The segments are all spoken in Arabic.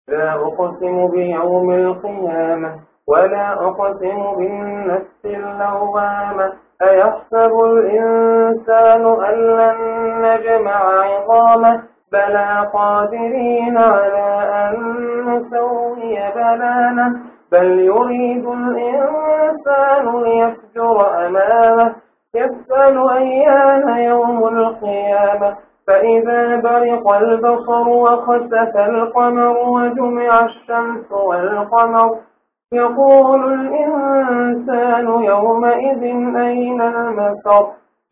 لا أقسم بيوم القيامة ولا أقسم بالنفس اللوامة أيحسب الإنسان أن لن نجمع عظامه بلى قادرين على أن نسوي بنانه بل يريد الإنسان ليفجر أمامه يسأل أيان يوم القيامة فإذا برق البصر وخسف القمر وجمع الشمس والقمر يقول الإنسان يومئذ أين المفر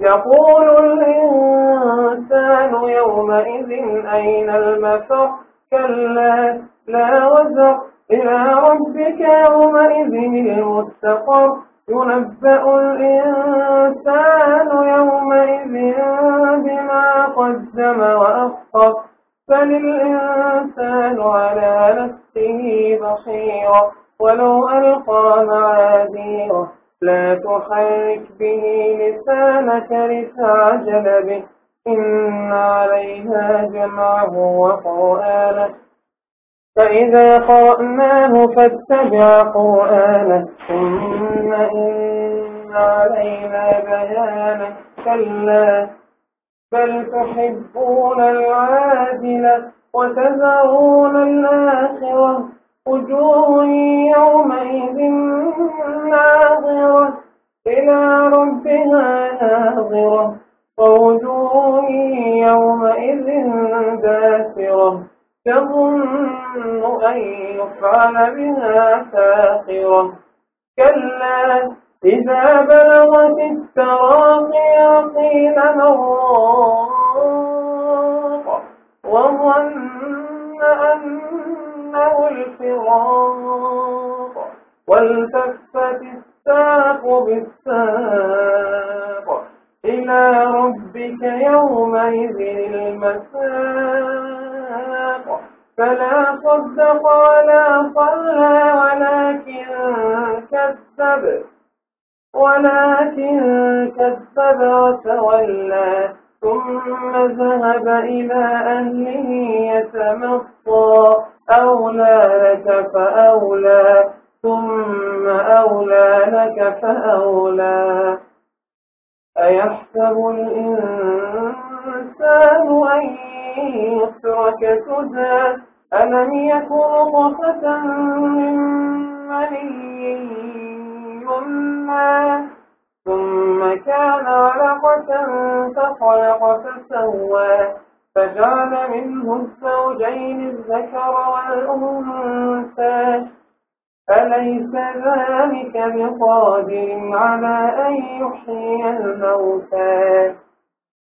كلا لا وزر إلى ربك يومئذ المستقر ينبأ الإنسان يومئذ بما قدم وأخر بل الإنسان على نفسه بصيرا ولو ألقى معاذيره لا تحرك به لسانك لتعجل به إن علينا جمعه وقرآنه فإذا قرأناه فاتبع قرآنه ثم إن علينا بيانه كلا بل تحبون العاجلة وتذرون الآخرة وجوه يومئذ ناظرة إلى ربها ناظرة ووجوه يومئذ باسرة تظن أن يفعل بها فاقرة كلا إذا بلغت التراقي وقيل من راق وظن أنه الفراق والتفت الساق بالساق إلى ربك يومئذ المساق فلا صدق ولا صلى ولكن كذب وتولى ثم ذهب إلى أهله يتمطى أولى لك فأولى ثم أولى لك فأولى أيحسب الإنسان أن يترك سدى ألم يك نطفة من مني يمنى ثم كان علقة فخلق فسوى فجعل منه الزوجين الذكر والأنثى أليس ذلك بقادر على أن يحيي الموتى